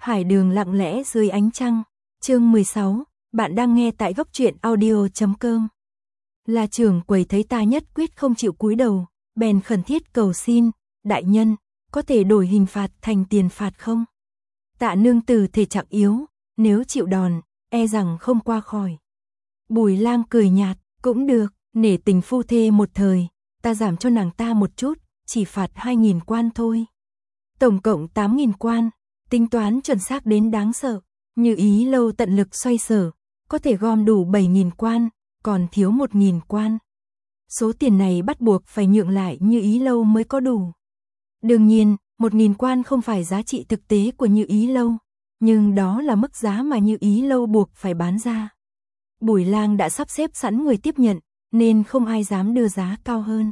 Hải đường lặng lẽ dưới ánh trăng. Chương 16, bạn đang nghe tại góc truyện audio.com. La trưởng quầy thấy ta nhất quyết không chịu cúi đầu, bèn khẩn thiết cầu xin, đại nhân, có thể đổi hình phạt thành tiền phạt không? Tạ nương tử thể trạng yếu, nếu chịu đòn, e rằng không qua khỏi. Bùi Lang cười nhạt, cũng được, nể tình phu thê một thời, ta giảm cho nàng ta một chút, chỉ phạt 2.000 quan thôi. Tổng cộng 8.000 quan, tính toán chuẩn xác đến đáng sợ, Như Ý Lâu tận lực xoay sở, có thể gom đủ 7.000 quan, còn thiếu 1.000 quan. Số tiền này bắt buộc phải nhượng lại Như Ý Lâu mới có đủ. Đương nhiên, 1.000 quan không phải giá trị thực tế của Như Ý Lâu, nhưng đó là mức giá mà Như Ý Lâu buộc phải bán ra. Bùi Lang đã sắp xếp sẵn người tiếp nhận, nên không ai dám đưa giá cao hơn.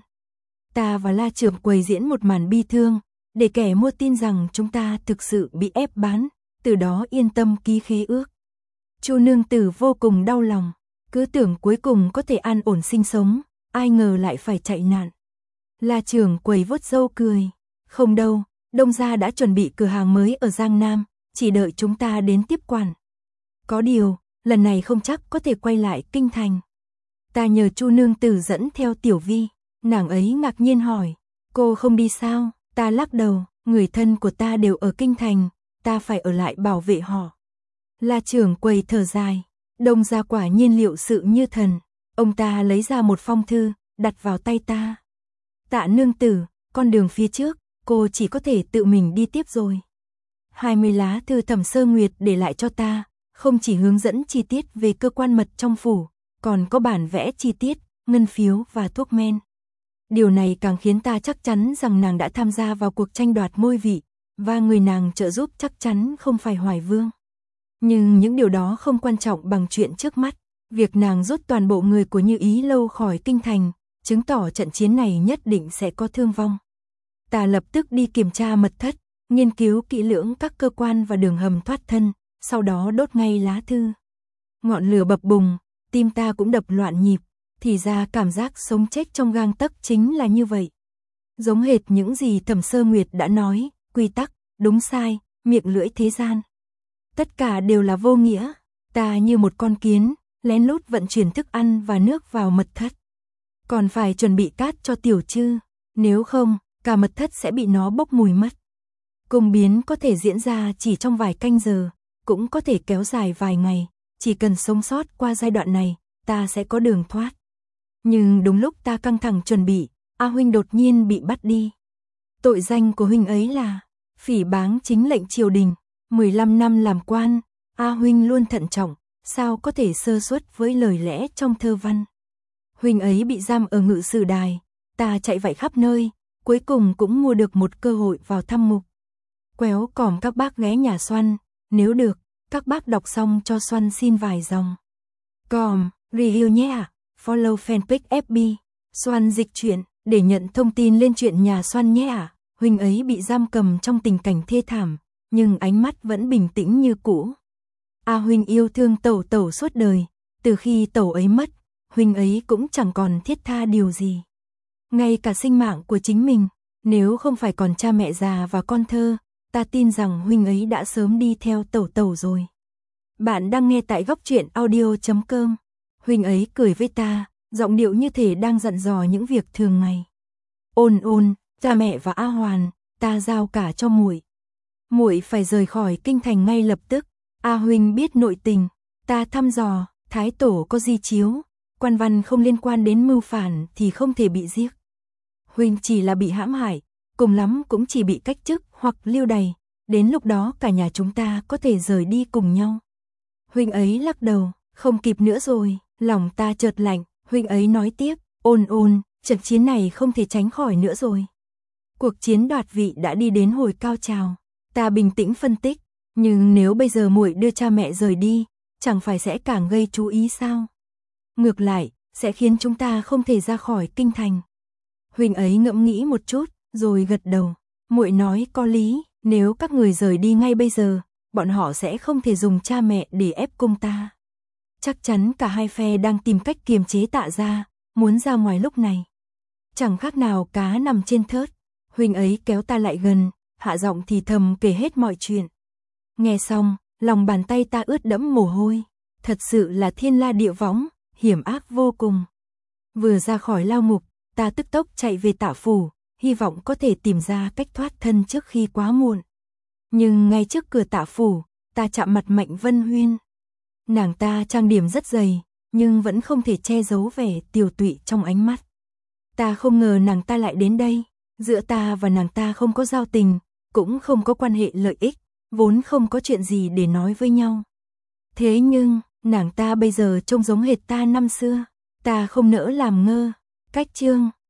Ta và La trưởng quầy diễn một màn bi thương, để kẻ mua tin rằng chúng ta thực sự bị ép bán, từ đó yên tâm ký khế ước. Chu nương tử vô cùng đau lòng, cứ tưởng cuối cùng có thể an ổn sinh sống, ai ngờ lại phải chạy nạn. La trưởng quầy vuốt râu cười, không đâu, Đông gia đã chuẩn bị cửa hàng mới ở Giang Nam, chỉ đợi chúng ta đến tiếp quản. Có điều, lần này không chắc có thể quay lại kinh thành. Ta nhờ Chu nương tử dẫn theo Tiểu Vi, nàng ấy ngạc nhiên hỏi, cô không đi sao? Ta lắc đầu, người thân của ta đều ở kinh thành, ta phải ở lại bảo vệ họ. La trưởng quầy thở dài, Đông gia quả nhiên liệu sự như thần. Ông ta lấy ra một phong thư, đặt vào tay ta. Tạ nương tử, con đường phía trước, cô chỉ có thể tự mình đi tiếp rồi. 20 lá thư Thẩm Sơ Nguyệt để lại cho ta, không chỉ hướng dẫn chi tiết về cơ quan mật trong phủ, còn có bản vẽ chi tiết, ngân phiếu và thuốc men. Điều này càng khiến ta chắc chắn rằng nàng đã tham gia vào cuộc tranh đoạt ngôi vị, và người nàng trợ giúp chắc chắn không phải Hoài Vương. Nhưng những điều đó không quan trọng bằng chuyện trước mắt. Việc nàng rút toàn bộ người của Như Ý Lâu khỏi kinh thành, chứng tỏ trận chiến này nhất định sẽ có thương vong. Ta lập tức đi kiểm tra mật thất, nghiên cứu kỹ lưỡng các cơ quan và đường hầm thoát thân, sau đó đốt ngay lá thư. Ngọn lửa bập bùng, tim ta cũng đập loạn nhịp, thì ra cảm giác sống chết trong gang tấc chính là như vậy. Giống hệt những gì Thẩm Sơ Nguyệt đã nói, quy tắc, đúng sai, miệng lưỡi thế gian. Tất cả đều là vô nghĩa, ta như một con kiến, lén lút vận chuyển thức ăn và nước vào mật thất. Còn phải chuẩn bị cát cho Tiểu Trư, nếu không, cả mật thất sẽ bị nó bốc mùi mất. Cung biến có thể diễn ra chỉ trong vài canh giờ, cũng có thể kéo dài vài ngày, chỉ cần sống sót qua giai đoạn này, ta sẽ có đường thoát. Nhưng đúng lúc ta căng thẳng chuẩn bị, A huynh đột nhiên bị bắt đi. Tội danh của huynh ấy là phỉ báng chính lệnh triều đình, 15 năm làm quan, A huynh luôn thận trọng, sao có thể sơ suất với lời lẽ trong thơ văn. Huynh ấy bị giam ở ngự sử đài, ta chạy vạy khắp nơi, cuối cùng cũng mua được một cơ hội vào thăm mục. Quéo còm các bác ghé nhà Xoăn, nếu được, các bác đọc xong cho Xoăn xin vài dòng. Còm, review nhé ạ, follow fanpage FB, Xoăn dịch truyện, để nhận thông tin lên chuyện nhà Xoăn nhé ạ. Huynh ấy bị giam cầm trong tình cảnh thê thảm, nhưng ánh mắt vẫn bình tĩnh như cũ. A huynh yêu thương tẩu tẩu suốt đời, từ khi tẩu ấy mất, huynh ấy cũng chẳng còn thiết tha điều gì. Ngay cả sinh mạng của chính mình, nếu không phải còn cha mẹ già và con thơ, ta tin rằng huynh ấy đã sớm đi theo tẩu tẩu rồi. Bạn đang nghe tại góc truyện audio.com. Huynh ấy cười với ta, giọng điệu như thể đang dặn dò những việc thường ngày. Ôn ôn, cha mẹ và A Hoàn, ta giao cả cho muội. Muội phải rời khỏi kinh thành ngay lập tức. A huynh biết nội tình, ta thăm dò, thái tổ có di chiếu, quan văn không liên quan đến mưu phản thì không thể bị giết. Huynh chỉ là bị hãm hại, cùng lắm cũng chỉ bị cách chức hoặc lưu đày, đến lúc đó cả nhà chúng ta có thể rời đi cùng nhau. Huynh ấy lắc đầu, không kịp nữa rồi, lòng ta chợt lạnh, huynh ấy nói tiếp, ôn ôn, trận chiến này không thể tránh khỏi nữa rồi. Cuộc chiến đoạt vị đã đi đến hồi cao trào, ta bình tĩnh phân tích, nhưng nếu bây giờ muội đưa cha mẹ rời đi, chẳng phải sẽ càng gây chú ý sao? Ngược lại, sẽ khiến chúng ta không thể ra khỏi kinh thành. Huynh ấy ngẫm nghĩ một chút, rồi gật đầu. Muội nói có lý, nếu các người rời đi ngay bây giờ, bọn họ sẽ không thể dùng cha mẹ để ép cung ta. Chắc chắn cả hai phe đang tìm cách kiềm chế Tạ gia, muốn ra ngoài lúc này. Chẳng khác nào cá nằm trên thớt. Huynh ấy kéo ta lại gần, hạ giọng thì thầm kể hết mọi chuyện. Nghe xong, lòng bàn tay ta ướt đẫm mồ hôi. Thật sự là thiên la địa võng, hiểm ác vô cùng. Vừa ra khỏi lao ngục, ta tức tốc chạy về Tạ phủ, hy vọng có thể tìm ra cách thoát thân trước khi quá muộn. Nhưng ngay trước cửa Tạ phủ, ta chạm mặt Mạnh Vân Huyên. Nàng ta trang điểm rất dày, nhưng vẫn không thể che giấu vẻ tiều tụy trong ánh mắt. Ta không ngờ nàng ta lại đến đây, giữa ta và nàng ta không có giao tình, cũng không có quan hệ lợi ích, vốn không có chuyện gì để nói với nhau. Thế nhưng, nàng ta bây giờ trông giống hệt ta năm xưa, ta không nỡ làm ngơ. Cách chương